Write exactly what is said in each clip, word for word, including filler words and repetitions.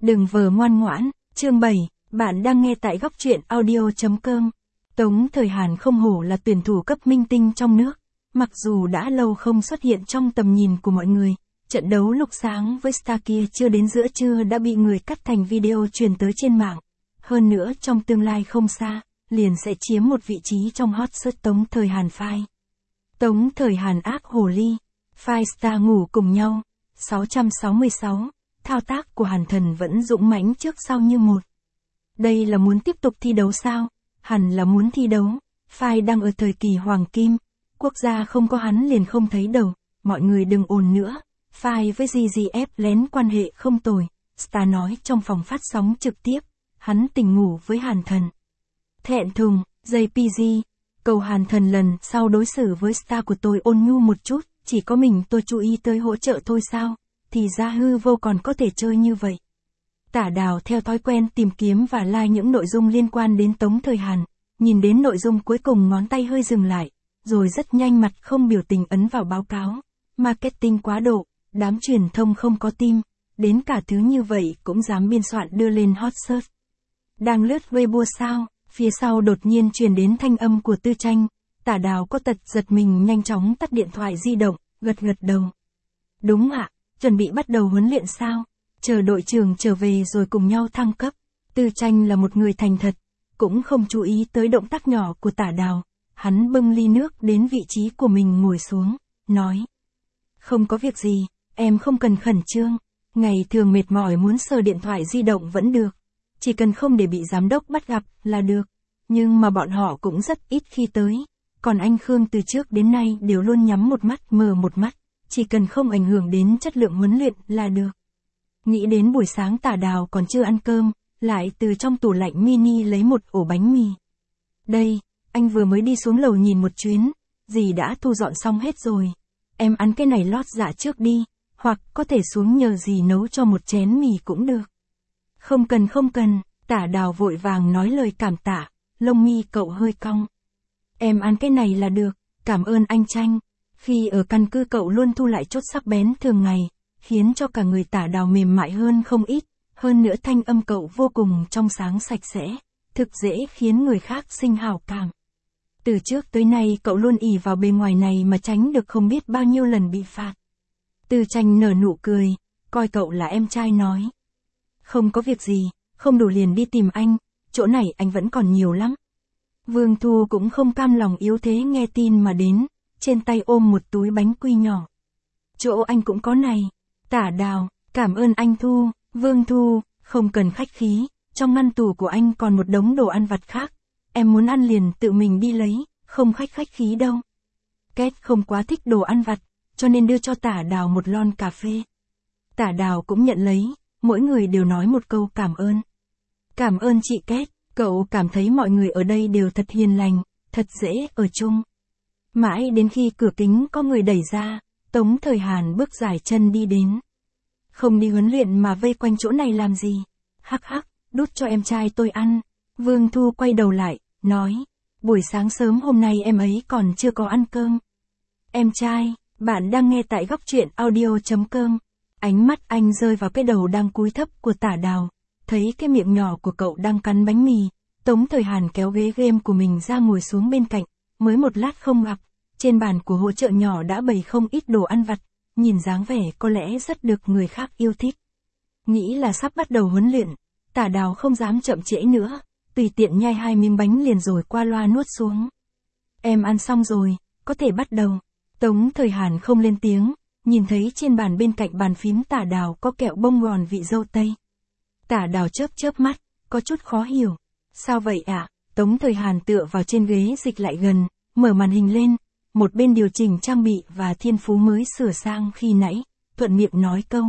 Đừng vờ ngoan ngoãn, chương bảy, bạn đang nghe tại góc truyện audio chấm com. Tống Thời Hàn không hổ là tuyển thủ cấp minh tinh trong nước, mặc dù đã lâu không xuất hiện trong tầm nhìn của mọi người, trận đấu lúc sáng với star kia chưa đến giữa trưa đã bị người cắt thành video truyền tới trên mạng. Hơn nữa trong tương lai không xa, liền sẽ chiếm một vị trí trong hot search Tống Thời Hàn file. Tống Thời Hàn ác hồ ly, file star ngủ cùng nhau, sáu trăm sáu mươi sáu, thao tác của Hàn Thần vẫn dũng mãnh trước sau như một. Đây là muốn tiếp tục thi đấu sao? Hẳn là muốn thi đấu, file đang ở thời kỳ hoàng kim, quốc gia không có hắn liền không thấy đầu, mọi người đừng ồn nữa, file với giê giê ép lén quan hệ không tồi, star nói trong phòng phát sóng trực tiếp, hắn tình ngủ với Hàn Thần. Thẹn thùng, gi pê giê, cầu Hàn Thần lần sau đối xử với star của tôi ôn nhu một chút, chỉ có mình tôi chú ý tới hỗ trợ thôi sao, thì ra hư vô còn có thể chơi như vậy. Tả Đào theo thói quen tìm kiếm và like những nội dung liên quan đến Tống Thời Hàn, nhìn đến nội dung cuối cùng ngón tay hơi dừng lại, rồi rất nhanh mặt không biểu tình ấn vào báo cáo. Marketing quá độ, đám truyền thông không có tim, đến cả thứ như vậy cũng dám biên soạn đưa lên hot search. Đang lướt Weibo sao, phía sau đột nhiên truyền đến thanh âm của Tư Tranh, Tả Đào có tật giật mình nhanh chóng tắt điện thoại di động, gật gật đầu. Đúng ạ, chuẩn bị bắt đầu huấn luyện sao? Chờ đội trưởng trở về rồi cùng nhau thăng cấp. Tư Tranh là một người thành thật, cũng không chú ý tới động tác nhỏ của Tả Đào. Hắn bưng ly nước đến vị trí của mình ngồi xuống, nói. Không có việc gì, em không cần khẩn trương. Ngày thường mệt mỏi muốn sờ điện thoại di động vẫn được. Chỉ cần không để bị giám đốc bắt gặp là được. Nhưng mà bọn họ cũng rất ít khi tới. Còn anh Khương từ trước đến nay đều luôn nhắm một mắt mờ một mắt. Chỉ cần không ảnh hưởng đến chất lượng huấn luyện là được. Nghĩ đến buổi sáng Tả Đào còn chưa ăn cơm, lại từ trong tủ lạnh mini lấy một ổ bánh mì. Đây, anh vừa mới đi xuống lầu nhìn một chuyến, dì đã thu dọn xong hết rồi. Em ăn cái này lót dạ trước đi, hoặc có thể xuống nhờ dì nấu cho một chén mì cũng được. Không cần không cần, Tả Đào vội vàng nói lời cảm tạ, lông mi cậu hơi cong. Em ăn cái này là được, cảm ơn anh Tranh. Khi ở căn cứ cậu luôn thu lại chốt sắc bén thường ngày, khiến cho cả người Tả Đào mềm mại hơn không ít, hơn nữa thanh âm cậu vô cùng trong sáng sạch sẽ, thực dễ khiến người khác sinh hảo cảm. Từ trước tới nay cậu luôn ỷ vào bề ngoài này mà tránh được không biết bao nhiêu lần bị phạt. Tư Tranh nở nụ cười, coi cậu là em trai nói. Không có việc gì, không đủ liền đi tìm anh, chỗ này anh vẫn còn nhiều lắm. Vương Thu cũng không cam lòng yếu thế nghe tin mà đến, trên tay ôm một túi bánh quy nhỏ. Chỗ anh cũng có này. Tả Đào, cảm ơn anh Thu. Vương Thu, không cần khách khí, trong ngăn tủ của anh còn một đống đồ ăn vặt khác. Em muốn ăn liền tự mình đi lấy, không khách khách khí đâu. Kết không quá thích đồ ăn vặt, cho nên đưa cho Tả Đào một lon cà phê. Tả Đào cũng nhận lấy, mỗi người đều nói một câu cảm ơn. Cảm ơn chị Kết, cậu cảm thấy mọi người ở đây đều thật hiền lành, thật dễ ở chung. Mãi đến khi cửa kính có người đẩy ra, Tống Thời Hàn bước dài chân đi đến. Không đi huấn luyện mà vây quanh chỗ này làm gì? Hắc hắc, đút cho em trai tôi ăn. Vương Thu quay đầu lại, nói. Buổi sáng sớm hôm nay em ấy còn chưa có ăn cơm. Em trai, bạn đang nghe tại góc truyện audio chấm com. Ánh mắt anh rơi vào cái đầu đang cúi thấp của Tả Đào. Thấy cái miệng nhỏ của cậu đang cắn bánh mì. Tống Thời Hàn kéo ghế game của mình ra ngồi xuống bên cạnh. Mới một lát không gặp. Trên bàn của hỗ trợ nhỏ đã bày không ít đồ ăn vặt, nhìn dáng vẻ có lẽ rất được người khác yêu thích. Nghĩ là sắp bắt đầu huấn luyện, Tả Đào không dám chậm trễ nữa, tùy tiện nhai hai miếng bánh liền rồi qua loa nuốt xuống. Em ăn xong rồi, có thể bắt đầu. Tống Thời Hàn không lên tiếng, nhìn thấy trên bàn bên cạnh bàn phím Tả Đào có kẹo bông gòn vị dâu tây. Tả Đào chớp chớp mắt, có chút khó hiểu. Sao vậy ạ? À? Tống Thời Hàn tựa vào trên ghế dịch lại gần, mở màn hình lên. Một bên điều chỉnh trang bị và thiên phú mới sửa sang khi nãy, thuận miệng nói câu.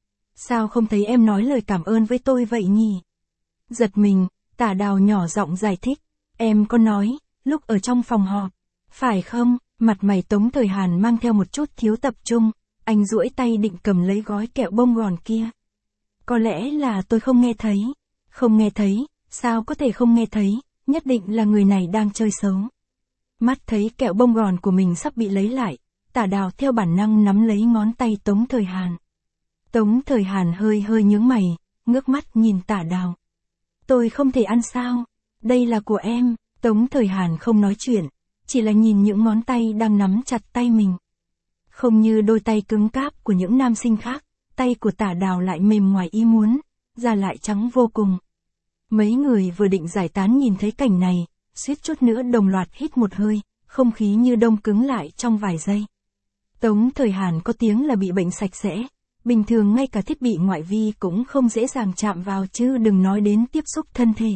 Sao không thấy em nói lời cảm ơn với tôi vậy nhỉ? Giật mình, Tả Đào nhỏ giọng giải thích. Em có nói, lúc ở trong phòng họp. Phải không? Mặt mày Tống Thời Hàn mang theo một chút thiếu tập trung, anh duỗi tay định cầm lấy gói kẹo bông gòn kia. Có lẽ là tôi không nghe thấy. Không nghe thấy, sao có thể không nghe thấy, nhất định là người này đang chơi xấu. Mắt thấy kẹo bông gòn của mình sắp bị lấy lại, Tả Đào theo bản năng nắm lấy ngón tay Tống Thời Hàn. Tống Thời Hàn hơi hơi nhướng mày, ngước mắt nhìn Tả Đào. Tôi không thể ăn sao? Đây là của em. Tống Thời Hàn không nói chuyện, chỉ là nhìn những ngón tay đang nắm chặt tay mình. Không như đôi tay cứng cáp của những nam sinh khác, tay của Tả Đào lại mềm ngoài ý muốn, da lại trắng vô cùng. Mấy người vừa định giải tán nhìn thấy cảnh này, suýt chút nữa đồng loạt hít một hơi, không khí như đông cứng lại trong vài giây. Tống Thời Hàn có tiếng là bị bệnh sạch sẽ, bình thường ngay cả thiết bị ngoại vi cũng không dễ dàng chạm vào chứ đừng nói đến tiếp xúc thân thể.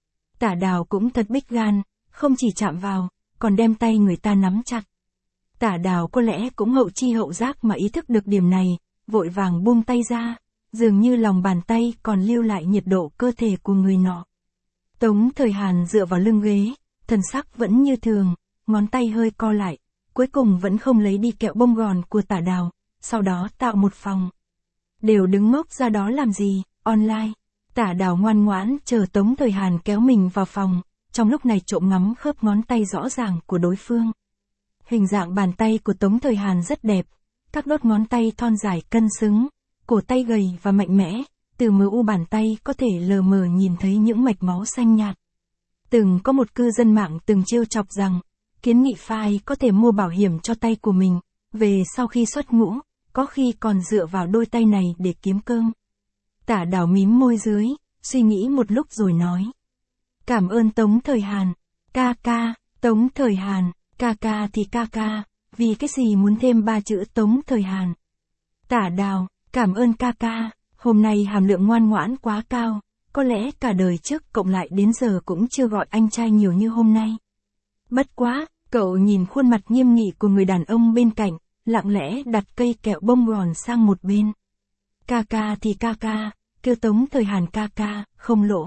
Tả Đào cũng thật bích gan, không chỉ chạm vào, còn đem tay người ta nắm chặt. Tả Đào có lẽ cũng hậu chi hậu giác mà ý thức được điểm này, vội vàng buông tay ra, dường như lòng bàn tay còn lưu lại nhiệt độ cơ thể của người nọ. Tống Thời Hàn dựa vào lưng ghế, thần sắc vẫn như thường, ngón tay hơi co lại, cuối cùng vẫn không lấy đi kẹo bông gòn của Tả Đào, sau đó tạo một phòng. Đều đứng ngốc ra đó làm gì, online. Tả Đào ngoan ngoãn chờ Tống Thời Hàn kéo mình vào phòng, trong lúc này trộm ngắm khớp ngón tay rõ ràng của đối phương. Hình dạng bàn tay của Tống Thời Hàn rất đẹp, các đốt ngón tay thon dài cân xứng, cổ tay gầy và mạnh mẽ, từ mờ u bàn tay có thể lờ mờ nhìn thấy những mạch máu xanh nhạt. Từng có một cư dân mạng từng trêu chọc rằng, kiến nghị Phai có thể mua bảo hiểm cho tay của mình, về sau khi xuất ngũ, có khi còn dựa vào đôi tay này để kiếm cơm. Tả Đào mím môi dưới, suy nghĩ một lúc rồi nói. Cảm ơn Tống Thời Hàn. Ca ca, Tống Thời Hàn, ca ca thì ca ca, vì cái gì muốn thêm ba chữ Tống Thời Hàn. Tả Đào, cảm ơn ca ca, hôm nay hàm lượng ngoan ngoãn quá cao, có lẽ cả đời trước cộng lại đến giờ cũng chưa gọi anh trai nhiều như hôm nay. Bất quá, cậu nhìn khuôn mặt nghiêm nghị của người đàn ông bên cạnh, lặng lẽ đặt cây kẹo bông gòn sang một bên. Ca ca thì ca ca, kêu Tống Thời Hàn ca ca, không lỗ.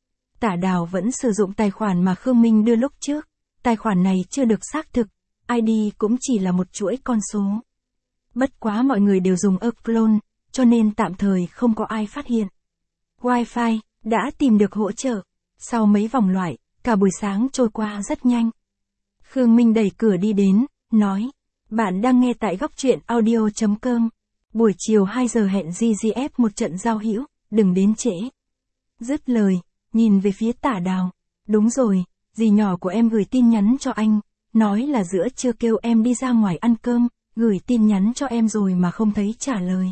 Tả Đào vẫn sử dụng tài khoản mà Khương Minh đưa lúc trước, tài khoản này chưa được xác thực, i đê cũng chỉ là một chuỗi con số. Bất quá mọi người đều dùng Upload, cho nên tạm thời không có ai phát hiện. Wi-Fi, đã tìm được hỗ trợ. Sau mấy vòng loại, cả buổi sáng trôi qua rất nhanh. Khương Minh đẩy cửa đi đến, nói, bạn đang nghe tại góc truyện audio chấm com. Buổi chiều hai giờ hẹn giê giê ép một trận giao hữu, đừng đến trễ. Dứt lời, nhìn về phía Tả Đào. Đúng rồi, dì nhỏ của em gửi tin nhắn cho anh, nói là giữa trưa kêu em đi ra ngoài ăn cơm, gửi tin nhắn cho em rồi mà không thấy trả lời.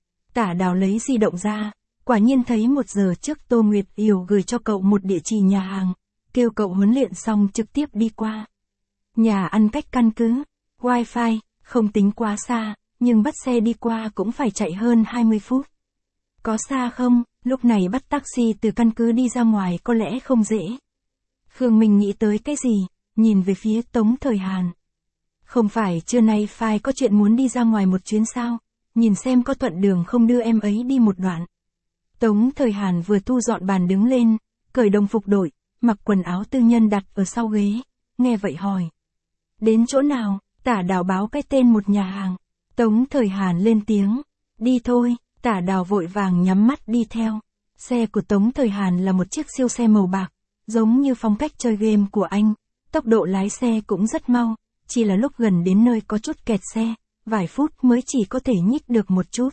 Tả Đào lấy di động ra, quả nhiên thấy một giờ trước Tô Nguyệt Yểu gửi cho cậu một địa chỉ nhà hàng, kêu cậu huấn luyện xong trực tiếp đi qua. Nhà ăn cách căn cứ, Wi-Fi, không tính quá xa, nhưng bắt xe đi qua cũng phải chạy hơn hai mươi phút. Có xa không? Lúc này bắt taxi từ căn cứ đi ra ngoài có lẽ không dễ. Khương Minh nghĩ tới cái gì, nhìn về phía Tống Thời Hàn. Không phải trưa nay Phai có chuyện muốn đi ra ngoài một chuyến sao? Nhìn xem có thuận đường không đưa em ấy đi một đoạn. Tống Thời Hàn vừa thu dọn bàn đứng lên, cởi đồng phục đội, mặc quần áo tư nhân đặt ở sau ghế, nghe vậy hỏi. Đến chỗ nào? Tả Đào báo cái tên một nhà hàng. Tống Thời Hàn lên tiếng. Đi thôi. Tả Đào vội vàng nhắm mắt đi theo. Xe của Tống Thời Hàn là một chiếc siêu xe màu bạc, giống như phong cách chơi game của anh. Tốc độ lái xe cũng rất mau, chỉ là lúc gần đến nơi có chút kẹt xe, vài phút mới chỉ có thể nhích được một chút.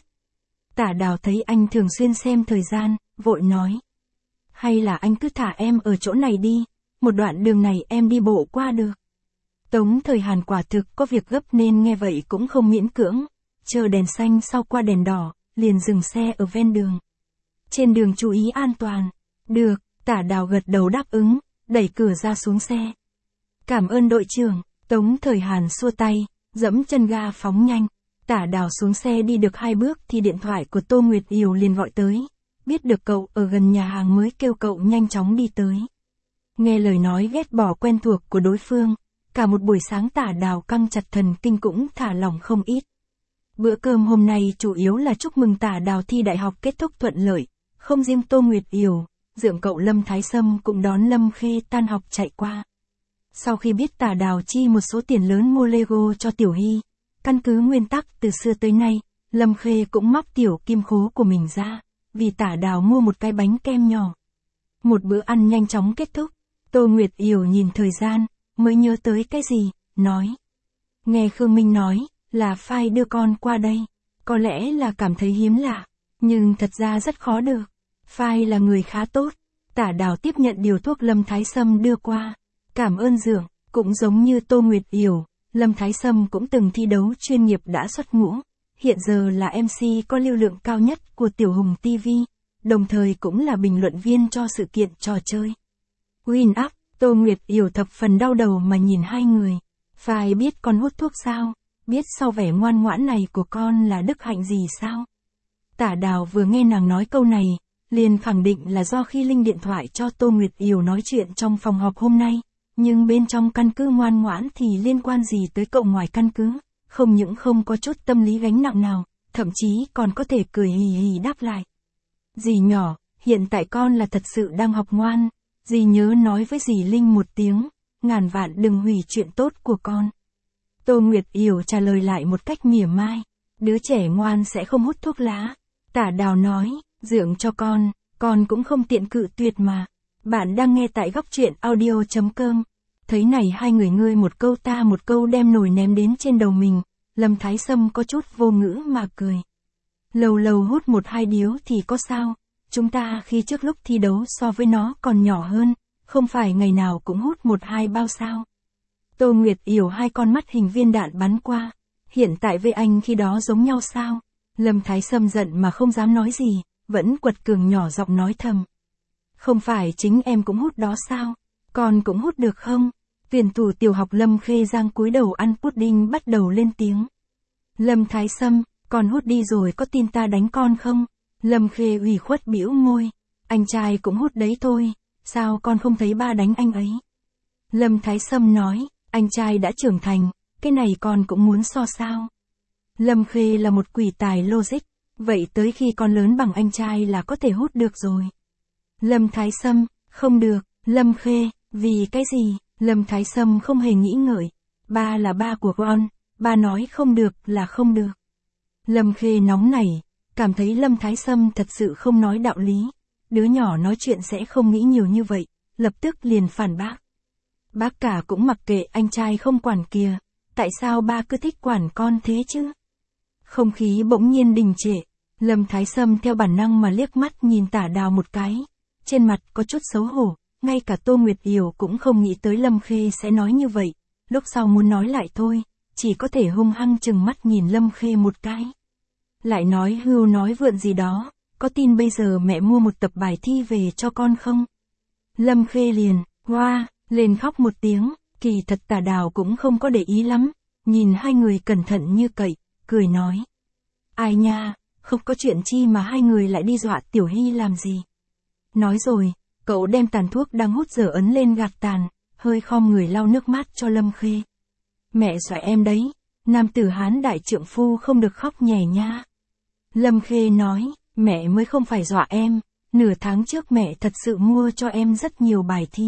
Tả Đào thấy anh thường xuyên xem thời gian, vội nói. Hay là anh cứ thả em ở chỗ này đi, một đoạn đường này em đi bộ qua được. Tống Thời Hàn quả thực có việc gấp nên nghe vậy cũng không miễn cưỡng, chờ đèn xanh sau qua đèn đỏ, liền dừng xe ở ven đường. Trên đường chú ý an toàn. Được, Tả Đào gật đầu đáp ứng, đẩy cửa ra xuống xe. Cảm ơn đội trưởng. Tống Thời Hàn xua tay, dẫm chân ga phóng nhanh. Tả Đào xuống xe đi được hai bước thì điện thoại của Tô Nguyệt Yểu liền gọi tới. Biết được cậu ở gần nhà hàng mới kêu cậu nhanh chóng đi tới. Nghe lời nói ghét bỏ quen thuộc của đối phương, cả một buổi sáng Tả Đào căng chặt thần kinh cũng thả lỏng không ít. Bữa cơm hôm nay chủ yếu là chúc mừng Tả Đào thi đại học kết thúc thuận lợi, không riêng Tô Nguyệt Yểu, dượng cậu Lâm Thái Sâm cũng đón Lâm Khê tan học chạy qua. Sau khi biết Tả Đào chi một số tiền lớn mua Lego cho Tiểu Hy, căn cứ nguyên tắc từ xưa tới nay, Lâm Khê cũng móc tiểu kim khố của mình ra, vì Tả Đào mua một cái bánh kem nhỏ. Một bữa ăn nhanh chóng kết thúc, Tô Nguyệt Yểu nhìn thời gian, mới nhớ tới cái gì, nói. Nghe Khương Minh nói, là Phai đưa con qua đây, có lẽ là cảm thấy hiếm lạ, nhưng thật ra rất khó được. Phai là người khá tốt. Tả Đào tiếp nhận điều thuốc Lâm Thái Sâm đưa qua. Cảm ơn dượng, cũng giống như Tô Nguyệt Yểu, Lâm Thái Sâm cũng từng thi đấu chuyên nghiệp đã xuất ngũ. Hiện giờ là em xê có lưu lượng cao nhất của Tiểu Hùng ti vi, đồng thời cũng là bình luận viên cho sự kiện trò chơi Win Up. Tô Nguyệt Yểu thập phần đau đầu mà nhìn hai người. Phải biết con hút thuốc sao? Biết sau vẻ ngoan ngoãn này của con là đức hạnh gì sao? Tả Đào vừa nghe nàng nói câu này, liền khẳng định là do khi Linh điện thoại cho Tô Nguyệt Yểu nói chuyện trong phòng họp hôm nay. Nhưng bên trong căn cứ ngoan ngoãn thì liên quan gì tới cậu ngoài căn cứ? Không những không có chút tâm lý gánh nặng nào, thậm chí còn có thể cười hì hì đáp lại. Dì nhỏ, hiện tại con là thật sự đang học ngoan. Dì nhớ nói với dì Linh một tiếng, ngàn vạn đừng hủy chuyện tốt của con. Tô Nguyệt Yểu trả lời lại một cách mỉa mai. Đứa trẻ ngoan sẽ không hút thuốc lá. Tả Đào nói, dượng cho con, con cũng không tiện cự tuyệt mà. Bạn đang nghe tại góc truyện audio chấm com. Thấy này hai người ngươi một câu ta một câu đem nồi ném đến trên đầu mình, Lâm Thái Sâm có chút vô ngữ mà cười. Lâu lâu hút một hai điếu thì có sao, chúng ta khi trước lúc thi đấu so với nó còn nhỏ hơn, không phải ngày nào cũng hút một hai bao sao. Tô Nguyệt Yểu hai con mắt hình viên đạn bắn qua, hiện tại với anh khi đó giống nhau sao? Lâm Thái Sâm giận mà không dám nói gì, vẫn quật cường nhỏ giọng nói thầm. Không phải chính em cũng hút đó sao? Con cũng hút được không? Tuyển thủ tiểu học Lâm Khê Giang cúi đầu ăn pudding bắt đầu lên tiếng. Lâm Thái Sâm, con hút đi rồi có tin ta đánh con không? Lâm Khê ủy khuất bĩu môi. Anh trai cũng hút đấy thôi, sao con không thấy ba đánh anh ấy? Lâm Thái Sâm nói, anh trai đã trưởng thành, cái này con cũng muốn so sao? Lâm Khê là một quỷ tài logic, vậy tới khi con lớn bằng anh trai là có thể hút được rồi. Lâm Thái Sâm, không được, Lâm Khê, vì cái gì? Lâm Thái Sâm không hề nghĩ ngợi. Ba là ba của con, ba nói không được là không được. Lâm Khê nóng nảy, cảm thấy Lâm Thái Sâm thật sự không nói đạo lý. Đứa nhỏ nói chuyện sẽ không nghĩ nhiều như vậy, lập tức liền phản bác. Bác cả cũng mặc kệ anh trai không quản kìa, tại sao ba cứ thích quản con thế chứ? Không khí bỗng nhiên đình trệ, Lâm Thái Sâm theo bản năng mà liếc mắt nhìn Tả Đào một cái, trên mặt có chút xấu hổ, ngay cả Tô Nguyệt Yểu cũng không nghĩ tới Lâm Khê sẽ nói như vậy, lúc sau muốn nói lại thôi, chỉ có thể hung hăng chừng mắt nhìn Lâm Khê một cái. Lại nói hưu nói vượn gì đó, có tin bây giờ mẹ mua một tập bài thi về cho con không? Lâm Khê liền, hoa, lên khóc một tiếng, kỳ thật Tả Đào cũng không có để ý lắm, nhìn hai người cẩn thận như cậy, cười nói. Ai nha, không có chuyện chi mà hai người lại đi dọa Tiểu Hy làm gì. Nói rồi, cậu đem tàn thuốc đang hút dở ấn lên gạt tàn, hơi khom người lau nước mắt cho Lâm Khê. Mẹ dọa em đấy, nam tử Hán đại trượng phu không được khóc nhè nha. Lâm Khê nói, mẹ mới không phải dọa em, nửa tháng trước mẹ thật sự mua cho em rất nhiều bài thi.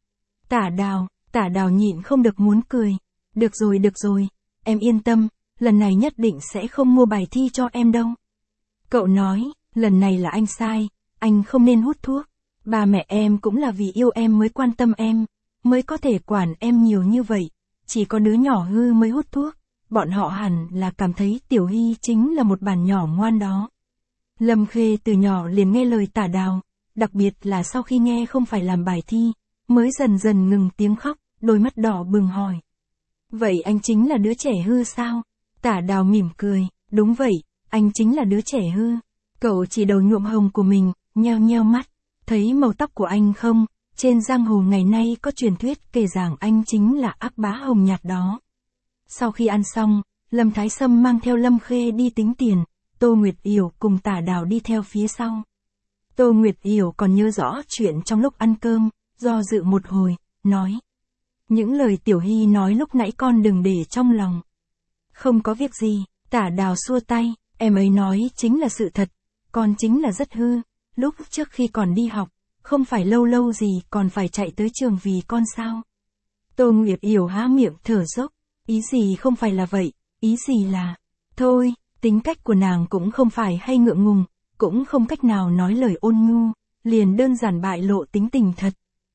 Tả Đào, Tả Đào nhịn không được muốn cười. Được rồi được rồi, em yên tâm, lần này nhất định sẽ không mua bài thi cho em đâu. Cậu nói, lần này là anh sai, anh không nên hút thuốc. Ba mẹ em cũng là vì yêu em mới quan tâm em, mới có thể quản em nhiều như vậy. Chỉ có đứa nhỏ hư mới hút thuốc, bọn họ hẳn là cảm thấy Tiểu Hy chính là một bản nhỏ ngoan đó. Lâm Khê từ nhỏ liền nghe lời Tả Đào, đặc biệt là sau khi nghe không phải làm bài thi, mới dần dần ngừng tiếng khóc, đôi mắt đỏ bừng hỏi. Vậy anh chính là đứa trẻ hư sao? Tả Đào mỉm cười, đúng vậy, anh chính là đứa trẻ hư. Cậu chỉ đầu nhuộm hồng của mình, nheo nheo mắt, thấy màu tóc của anh không? Trên giang hồ ngày nay có truyền thuyết kể rằng anh chính là ác bá hồng nhạt đó. Sau khi ăn xong, Lâm Thái Sâm mang theo Lâm Khê đi tính tiền, Tô Nguyệt Yểu cùng Tả Đào đi theo phía sau. Tô Nguyệt Yểu còn nhớ rõ chuyện trong lúc ăn cơm, do dự một hồi, nói. Những lời Tiểu Hy nói lúc nãy con đừng để trong lòng. Không có việc gì, Tả Đào xua tay, em ấy nói chính là sự thật, con chính là rất hư, lúc trước khi còn đi học, không phải lâu lâu gì còn phải chạy tới trường vì con sao. Tô Nguyệt Yểu há miệng thở dốc, ý gì không phải là vậy, ý gì là, thôi, tính cách của nàng cũng không phải hay ngượng ngùng, cũng không cách nào nói lời ôn nhu, liền đơn giản bại lộ tính tình thật.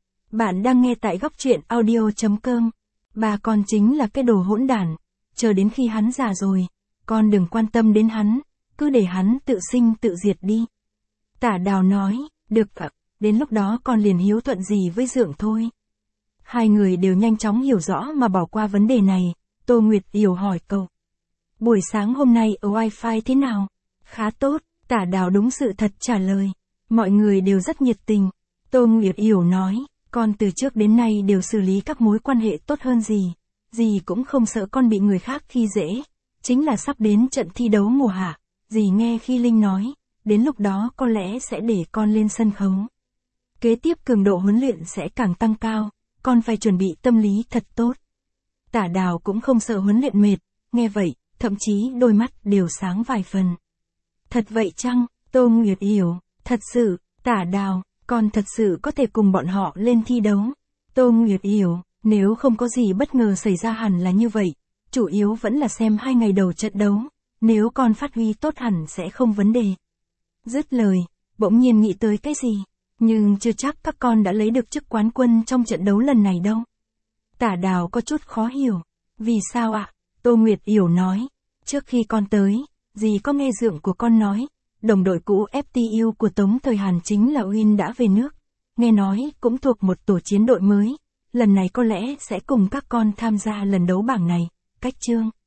Bạn đang nghe tại góc truyện audio chấm com. Ba con chính là cái đồ hỗn đản, chờ đến khi hắn già rồi, con đừng quan tâm đến hắn, cứ để hắn tự sinh tự diệt đi. Tả Đào nói, Được ạ, đến lúc đó con liền hiếu thuận gì với Dượng thôi. Hai người đều nhanh chóng hiểu rõ mà bỏ qua vấn đề này, Tô Nguyệt Yểu hỏi cậu. Buổi sáng hôm nay ở Wi-Fi thế nào? Khá tốt, Tả Đào đúng sự thật trả lời. Mọi người đều rất nhiệt tình. Tô Nguyệt Yểu nói, con từ trước đến nay đều xử lý các mối quan hệ tốt hơn dì. Dì cũng không sợ con bị người khác khi dễ. Chính là sắp đến trận thi đấu mùa hạ, dì nghe khi Linh nói, đến lúc đó có lẽ sẽ để con lên sân khấu. Kế tiếp cường độ huấn luyện sẽ càng tăng cao, con phải chuẩn bị tâm lý thật tốt. Tả Đào cũng không sợ huấn luyện mệt, nghe vậy, thậm chí đôi mắt đều sáng vài phần. Thật vậy chăng, Tô Nguyệt Yểu, thật sự, Tả Đào, con thật sự có thể cùng bọn họ lên thi đấu. Tô Nguyệt Yểu, nếu không có gì bất ngờ xảy ra hẳn là như vậy, chủ yếu vẫn là xem hai ngày đầu trận đấu, nếu con phát huy tốt hẳn sẽ không vấn đề. Dứt lời, bỗng nhiên nghĩ tới cái gì, nhưng chưa chắc các con đã lấy được chức quán quân trong trận đấu lần này đâu. Tả Đào có chút khó hiểu, vì sao ạ? Tô Nguyệt Yểu nói, trước khi con tới, dì có nghe Dượng của con nói, đồng đội cũ ép tê u của Tống Thời Hàn chính là Uyên đã về nước, nghe nói cũng thuộc một tổ chiến đội mới, lần này có lẽ sẽ cùng các con tham gia lần đấu bảng này, cách chương.